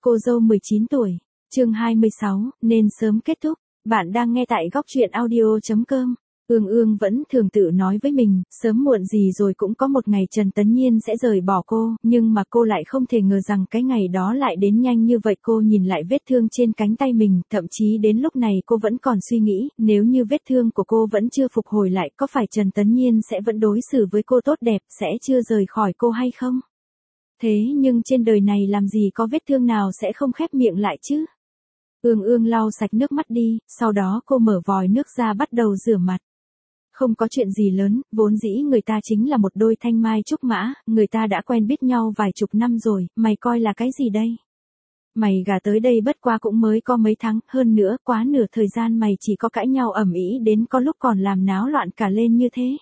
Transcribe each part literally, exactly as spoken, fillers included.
Cô dâu mười chín tuổi, chương hai mươi sáu, nên sớm kết thúc. Bạn đang nghe tại góc truyện audio chấm com. Ương Ương vẫn thường tự nói với mình, sớm muộn gì rồi cũng có một ngày Trần Tấn Nhiên sẽ rời bỏ cô, nhưng mà cô lại không thể ngờ rằng cái ngày đó lại đến nhanh như vậy. Cô nhìn lại vết thương trên cánh tay mình, thậm chí đến lúc này cô vẫn còn suy nghĩ, nếu như vết thương của cô vẫn chưa phục hồi lại, có phải Trần Tấn Nhiên sẽ vẫn đối xử với cô tốt đẹp, sẽ chưa rời khỏi cô hay không? Thế nhưng trên đời này làm gì có vết thương nào sẽ không khép miệng lại chứ? Ương Ương lau sạch nước mắt đi, sau đó cô mở vòi nước ra bắt đầu rửa mặt. Không có chuyện gì lớn, vốn dĩ người ta chính là một đôi thanh mai trúc mã, người ta đã quen biết nhau vài chục năm rồi, mày coi là cái gì đây? Mày gả tới đây bất quá cũng mới có mấy tháng, hơn nữa, quá nửa thời gian mày chỉ có cãi nhau ầm ĩ đến có lúc còn làm náo loạn cả lên như thế.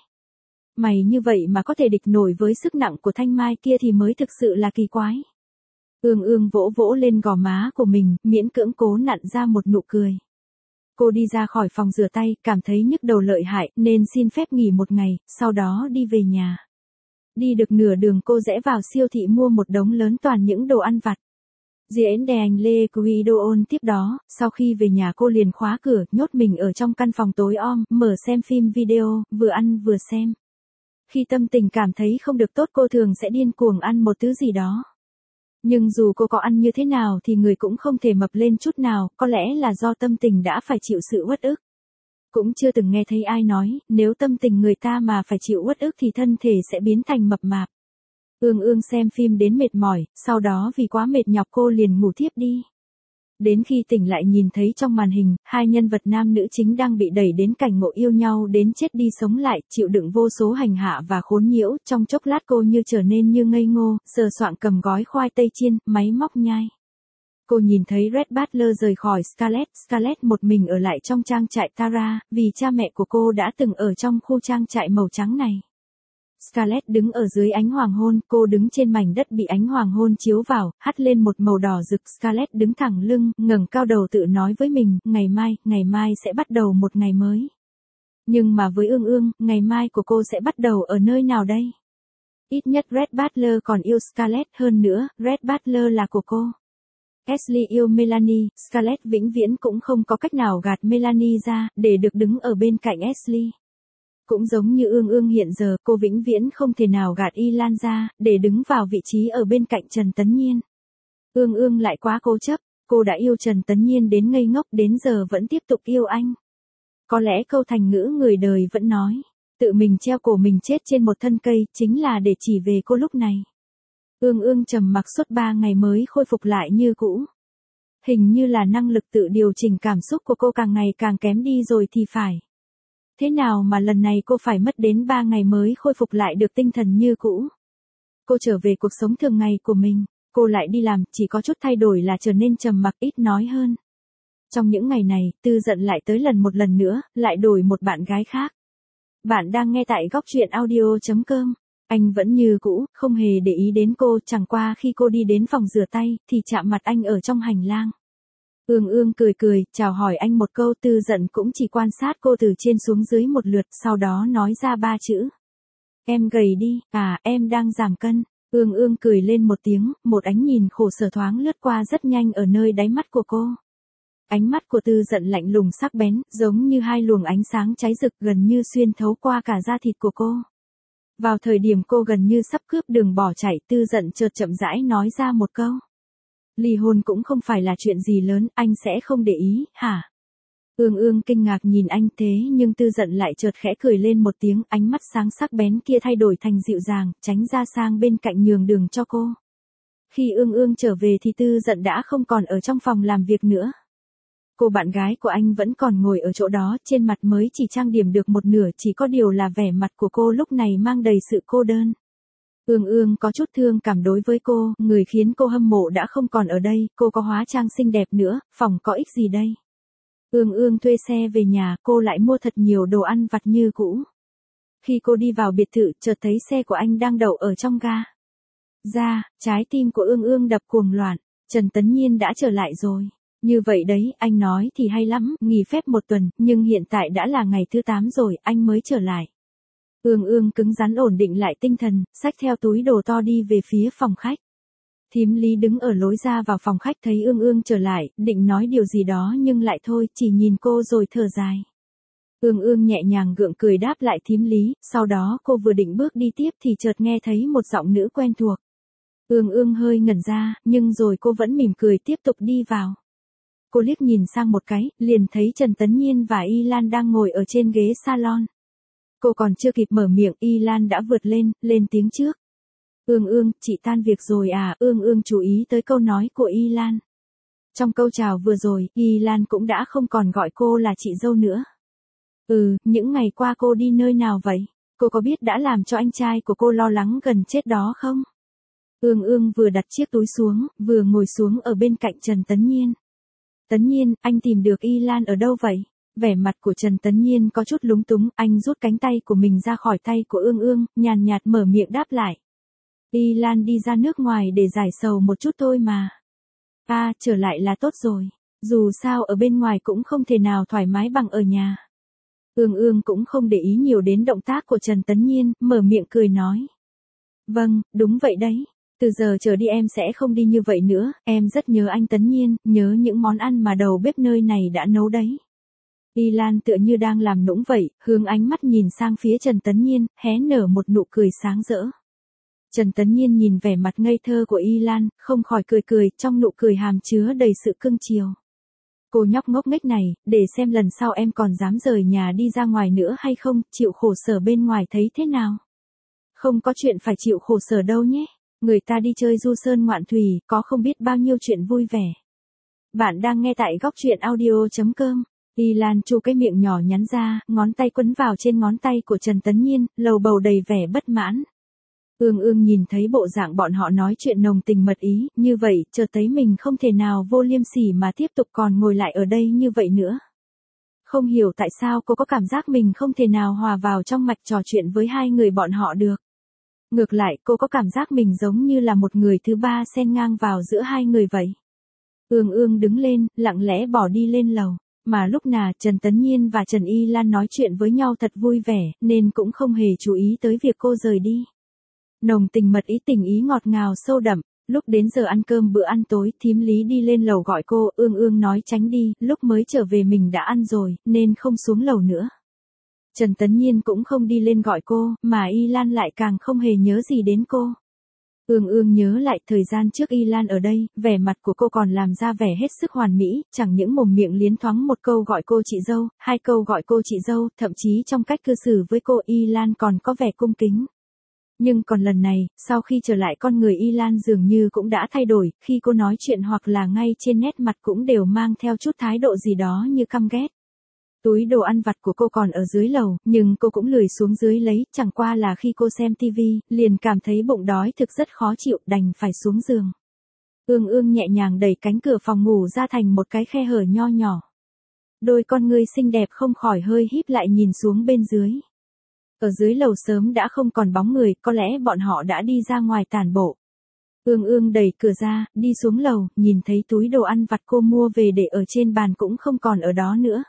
Mày như vậy mà có thể địch nổi với sức nặng của thanh mai kia thì mới thực sự là kỳ quái. Ương Ương vỗ vỗ lên gò má của mình, miễn cưỡng cố nặn ra một nụ cười. Cô đi ra khỏi phòng rửa tay, cảm thấy nhức đầu lợi hại, nên xin phép nghỉ một ngày, sau đó đi về nhà. Đi được nửa đường cô rẽ vào siêu thị mua một đống lớn toàn những đồ ăn vặt. Diễn đèn Lê Guidoon tiếp đó, sau khi về nhà cô liền khóa cửa, nhốt mình ở trong căn phòng tối om, mở xem phim video, vừa ăn vừa xem. Khi tâm tình cảm thấy không được tốt cô thường sẽ điên cuồng ăn một thứ gì đó. Nhưng dù cô có ăn như thế nào thì người cũng không thể mập lên chút nào, có lẽ là do tâm tình đã phải chịu sự uất ức. Cũng chưa từng nghe thấy ai nói, nếu tâm tình người ta mà phải chịu uất ức thì thân thể sẽ biến thành mập mạp. Ương Ương xem phim đến mệt mỏi, sau đó vì quá mệt nhọc cô liền ngủ thiếp đi. Đến khi tỉnh lại nhìn thấy trong màn hình, hai nhân vật nam nữ chính đang bị đẩy đến cảnh ngộ yêu nhau đến chết đi sống lại, chịu đựng vô số hành hạ và khốn nhiễu, trong chốc lát cô như trở nên như ngây ngô, sờ soạng cầm gói khoai tây chiên, máy móc nhai. Cô nhìn thấy Red Butler rời khỏi Scarlett, Scarlett một mình ở lại trong trang trại Tara, vì cha mẹ của cô đã từng ở trong khu trang trại màu trắng này. Scarlett đứng ở dưới ánh hoàng hôn, cô đứng trên mảnh đất bị ánh hoàng hôn chiếu vào, hắt lên một màu đỏ rực. Scarlett đứng thẳng lưng, ngẩng cao đầu tự nói với mình, ngày mai, ngày mai sẽ bắt đầu một ngày mới. Nhưng mà với Ương Ương, ngày mai của cô sẽ bắt đầu ở nơi nào đây? Ít nhất Red Butler còn yêu Scarlett, hơn nữa, Red Butler là của cô. Ashley yêu Melanie, Scarlett vĩnh viễn cũng không có cách nào gạt Melanie ra, để được đứng ở bên cạnh Ashley. Cũng giống như Ương Ương hiện giờ, cô vĩnh viễn không thể nào gạt Y Lan ra, để đứng vào vị trí ở bên cạnh Trần Tấn Nhiên. Ương Ương lại quá cố chấp, cô đã yêu Trần Tấn Nhiên đến ngây ngốc, đến giờ vẫn tiếp tục yêu anh. Có lẽ câu thành ngữ người đời vẫn nói, tự mình treo cổ mình chết trên một thân cây, chính là để chỉ về cô lúc này. Ương Ương trầm mặc suốt ba ngày mới khôi phục lại như cũ. Hình như là năng lực tự điều chỉnh cảm xúc của cô càng ngày càng kém đi rồi thì phải. Thế nào mà lần này cô phải mất đến ba ngày mới khôi phục lại được tinh thần như cũ? Cô trở về cuộc sống thường ngày của mình, cô lại đi làm, chỉ có chút thay đổi là trở nên trầm mặc ít nói hơn. Trong những ngày này, Tư Dận lại tới lần một lần nữa, lại đổi một bạn gái khác. Bạn đang nghe tại góc truyện audio chấm com. Anh vẫn như cũ, không hề để ý đến cô, chẳng qua khi cô đi đến phòng rửa tay, thì chạm mặt anh ở trong hành lang. Ương Ương cười cười, chào hỏi anh một câu. Tư Dận cũng chỉ quan sát cô từ trên xuống dưới một lượt, sau đó nói ra ba chữ. Em gầy đi, à, em đang giảm cân. Ương Ương cười lên một tiếng, một ánh nhìn khổ sở thoáng lướt qua rất nhanh ở nơi đáy mắt của cô. Ánh mắt của Tư Dận lạnh lùng sắc bén, giống như hai luồng ánh sáng cháy rực gần như xuyên thấu qua cả da thịt của cô. Vào thời điểm cô gần như sắp cướp đường bỏ chạy, Tư Dận chợt chậm rãi nói ra một câu. Ly hôn cũng không phải là chuyện gì lớn, anh sẽ không để ý, hả? Ương Ương kinh ngạc nhìn anh thế nhưng Tư Dận lại chợt khẽ cười lên một tiếng, ánh mắt sáng sắc bén kia thay đổi thành dịu dàng, tránh ra sang bên cạnh nhường đường cho cô. Khi Ương Ương trở về thì Tư Dận đã không còn ở trong phòng làm việc nữa. Cô bạn gái của anh vẫn còn ngồi ở chỗ đó, trên mặt mới chỉ trang điểm được một nửa, chỉ có điều là vẻ mặt của cô lúc này mang đầy sự cô đơn. Ương Ương có chút thương cảm đối với cô, người khiến cô hâm mộ đã không còn ở đây, cô có hóa trang xinh đẹp nữa, phòng có ích gì đây. Ương Ương thuê xe về nhà, cô lại mua thật nhiều đồ ăn vặt như cũ. Khi cô đi vào biệt thự, chợt thấy xe của anh đang đậu ở trong ga. Ra, trái tim của Ương Ương đập cuồng loạn, Trần Tấn Nhiên đã trở lại rồi. Như vậy đấy, anh nói thì hay lắm, nghỉ phép một tuần, nhưng hiện tại đã là ngày thứ tám rồi, anh mới trở lại. Ương Ương cứng rắn ổn định lại tinh thần, xách theo túi đồ to đi về phía phòng khách. Thím Lý đứng ở lối ra vào phòng khách thấy Ương Ương trở lại, định nói điều gì đó nhưng lại thôi, chỉ nhìn cô rồi thở dài. Ương Ương nhẹ nhàng gượng cười đáp lại thím Lý, sau đó cô vừa định bước đi tiếp thì chợt nghe thấy một giọng nữ quen thuộc. Ương Ương hơi ngẩn ra, nhưng rồi cô vẫn mỉm cười tiếp tục đi vào. Cô liếc nhìn sang một cái, liền thấy Trần Tấn Nhiên và Y Lan đang ngồi ở trên ghế salon. Cô còn chưa kịp mở miệng, Y Lan đã vượt lên, lên tiếng trước. Ương Ương, chị tan việc rồi à? Ương Ương chú ý tới câu nói của Y Lan. Trong câu chào vừa rồi, Y Lan cũng đã không còn gọi cô là chị dâu nữa. Ừ, những ngày qua cô đi nơi nào vậy? Cô có biết đã làm cho anh trai của cô lo lắng gần chết đó không? Ương Ương vừa đặt chiếc túi xuống, vừa ngồi xuống ở bên cạnh Trần Tấn Nhiên. Tấn Nhiên, anh tìm được Y Lan ở đâu vậy? Vẻ mặt của Trần Tấn Nhiên có chút lúng túng, anh rút cánh tay của mình ra khỏi tay của Ương Ương, nhàn nhạt mở miệng đáp lại. Y Lan đi ra nước ngoài để giải sầu một chút thôi mà. À, trở lại là tốt rồi. Dù sao ở bên ngoài cũng không thể nào thoải mái bằng ở nhà. Ương Ương cũng không để ý nhiều đến động tác của Trần Tấn Nhiên, mở miệng cười nói. Vâng, đúng vậy đấy. Từ giờ trở đi em sẽ không đi như vậy nữa, em rất nhớ anh Tấn Nhiên, nhớ những món ăn mà đầu bếp nơi này đã nấu đấy. Y Lan tựa như đang làm nũng vậy, hướng ánh mắt nhìn sang phía Trần Tấn Nhiên, hé nở một nụ cười sáng rỡ. Trần Tấn Nhiên nhìn vẻ mặt ngây thơ của Y Lan, không khỏi cười cười, trong nụ cười hàm chứa đầy sự cưng chiều. Cô nhóc ngốc nghếch này, để xem lần sau em còn dám rời nhà đi ra ngoài nữa hay không, chịu khổ sở bên ngoài thấy thế nào. Không có chuyện phải chịu khổ sở đâu nhé. Người ta đi chơi du sơn ngoạn thủy, có không biết bao nhiêu chuyện vui vẻ. Bạn đang nghe tại góc truyện audio chấm com. Y Lan chu cái miệng nhỏ nhắn ra, ngón tay quấn vào trên ngón tay của Trần Tấn Nhiên, lầu bầu đầy vẻ bất mãn. Ương Ương nhìn thấy bộ dạng bọn họ nói chuyện nồng tình mật ý, như vậy, chợt thấy mình không thể nào vô liêm sỉ mà tiếp tục còn ngồi lại ở đây như vậy nữa. Không hiểu tại sao cô có cảm giác mình không thể nào hòa vào trong mạch trò chuyện với hai người bọn họ được. Ngược lại, cô có cảm giác mình giống như là một người thứ ba xen ngang vào giữa hai người vậy. Ương Ương đứng lên, lặng lẽ bỏ đi lên lầu. Mà lúc nào Trần Tấn Nhiên và Trần Y Lan nói chuyện với nhau thật vui vẻ, nên cũng không hề chú ý tới việc cô rời đi. Nồng tình mật ý tình ý ngọt ngào sâu đậm, lúc đến giờ ăn cơm bữa ăn tối, thím Lý đi lên lầu gọi cô, Ương Ương nói tránh đi, lúc mới trở về mình đã ăn rồi, nên không xuống lầu nữa. Trần Tấn Nhiên cũng không đi lên gọi cô, mà Y Lan lại càng không hề nhớ gì đến cô. Ương Ương nhớ lại thời gian trước Y Lan ở đây, vẻ mặt của cô còn làm ra vẻ hết sức hoàn mỹ, chẳng những mồm miệng liến thoáng một câu gọi cô chị dâu, hai câu gọi cô chị dâu, thậm chí trong cách cư xử với cô Y Lan còn có vẻ cung kính. Nhưng còn lần này, sau khi trở lại con người Y Lan dường như cũng đã thay đổi, khi cô nói chuyện hoặc là ngay trên nét mặt cũng đều mang theo chút thái độ gì đó như căm ghét. Túi đồ ăn vặt của cô còn ở dưới lầu, nhưng cô cũng lười xuống dưới lấy, chẳng qua là khi cô xem tivi, liền cảm thấy bụng đói thực rất khó chịu, đành phải xuống giường. Ương Ương nhẹ nhàng đẩy cánh cửa phòng ngủ ra thành một cái khe hở nho nhỏ. Đôi con ngươi xinh đẹp không khỏi hơi híp lại nhìn xuống bên dưới. Ở dưới lầu sớm đã không còn bóng người, có lẽ bọn họ đã đi ra ngoài tản bộ. Ương Ương đẩy cửa ra, đi xuống lầu, nhìn thấy túi đồ ăn vặt cô mua về để ở trên bàn cũng không còn ở đó nữa.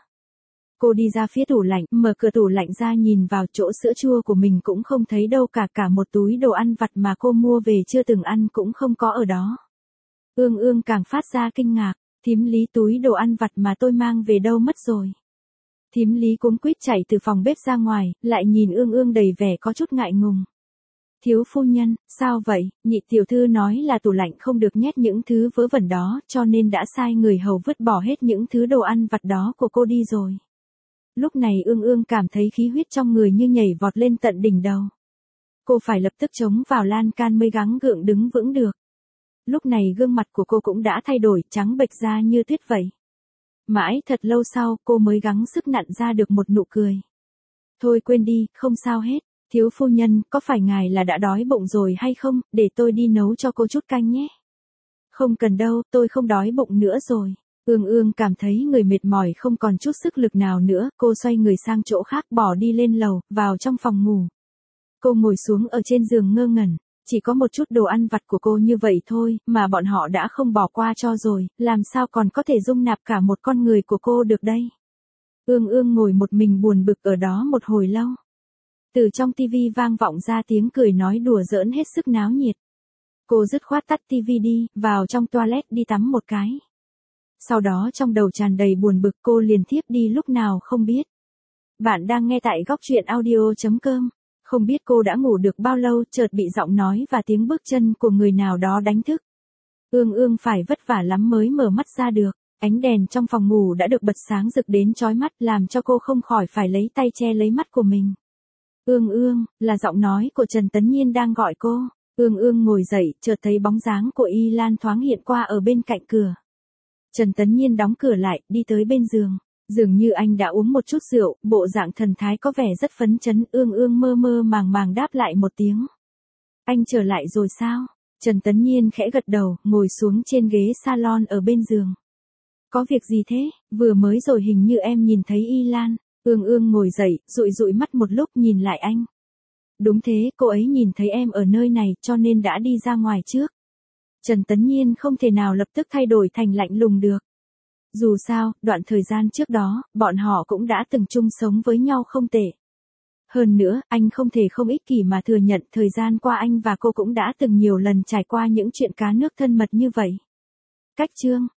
Cô đi ra phía tủ lạnh, mở cửa tủ lạnh ra nhìn vào chỗ sữa chua của mình cũng không thấy đâu cả, cả một túi đồ ăn vặt mà cô mua về chưa từng ăn cũng không có ở đó. Ương Ương càng phát ra kinh ngạc, thím Lý, túi đồ ăn vặt mà tôi mang về đâu mất rồi. Thím Lý cuống quýt chạy từ phòng bếp ra ngoài, lại nhìn Ương Ương đầy vẻ có chút ngại ngùng. Thiếu phu nhân, sao vậy, nhị tiểu thư nói là tủ lạnh không được nhét những thứ vớ vẩn đó, cho nên đã sai người hầu vứt bỏ hết những thứ đồ ăn vặt đó của cô đi rồi. Lúc này Ương Ương cảm thấy khí huyết trong người như nhảy vọt lên tận đỉnh đầu. Cô phải lập tức chống vào lan can mới gắng gượng đứng vững được. Lúc này gương mặt của cô cũng đã thay đổi, trắng bệch ra như tuyết vậy. Mãi thật lâu sau, cô mới gắng sức nặn ra được một nụ cười. Thôi quên đi, không sao hết. Thiếu phu nhân, có phải ngài là đã đói bụng rồi hay không, để tôi đi nấu cho cô chút canh nhé. Không cần đâu, tôi không đói bụng nữa rồi. Ương Ương cảm thấy người mệt mỏi không còn chút sức lực nào nữa, cô xoay người sang chỗ khác bỏ đi lên lầu, vào trong phòng ngủ. Cô ngồi xuống ở trên giường ngơ ngẩn, chỉ có một chút đồ ăn vặt của cô như vậy thôi, mà bọn họ đã không bỏ qua cho rồi, làm sao còn có thể dung nạp cả một con người của cô được đây. Ương Ương ngồi một mình buồn bực ở đó một hồi lâu. Từ trong tivi vang vọng ra tiếng cười nói đùa giỡn hết sức náo nhiệt. Cô dứt khoát tắt tivi đi, vào trong toilet đi tắm một cái. Sau đó trong đầu tràn đầy buồn bực, cô liền thiếp đi lúc nào không biết. Bạn đang nghe tại góc truyện audio.com. Không biết cô đã ngủ được bao lâu, chợt bị giọng nói và tiếng bước chân của người nào đó đánh thức. Ương Ương phải vất vả lắm mới mở mắt ra được. Ánh đèn trong phòng ngủ đã được bật sáng rực đến chói mắt, làm cho cô không khỏi phải lấy tay che lấy mắt của mình. Ương Ương, là giọng nói của Trần Tấn Nhiên đang gọi cô. Ương Ương ngồi dậy, chợt thấy bóng dáng của Y Lan thoáng hiện qua ở bên cạnh cửa. Trần Tấn Nhiên đóng cửa lại, đi tới bên giường. Dường như anh đã uống một chút rượu, bộ dạng thần thái có vẻ rất phấn chấn. Ương Ương mơ mơ màng màng đáp lại một tiếng. Anh trở lại rồi sao? Trần Tấn Nhiên khẽ gật đầu, ngồi xuống trên ghế salon ở bên giường. Có việc gì thế? Vừa mới rồi hình như em nhìn thấy Y Lan. Ương Ương ngồi dậy, dụi dụi mắt một lúc nhìn lại anh. Đúng thế, cô ấy nhìn thấy em ở nơi này cho nên đã đi ra ngoài trước. Trần Tấn Nhiên không thể nào lập tức thay đổi thành lạnh lùng được. Dù sao, đoạn thời gian trước đó, bọn họ cũng đã từng chung sống với nhau không tệ. Hơn nữa, anh không thể không ích kỷ mà thừa nhận thời gian qua anh và cô cũng đã từng nhiều lần trải qua những chuyện cá nước thân mật như vậy. Cách chương,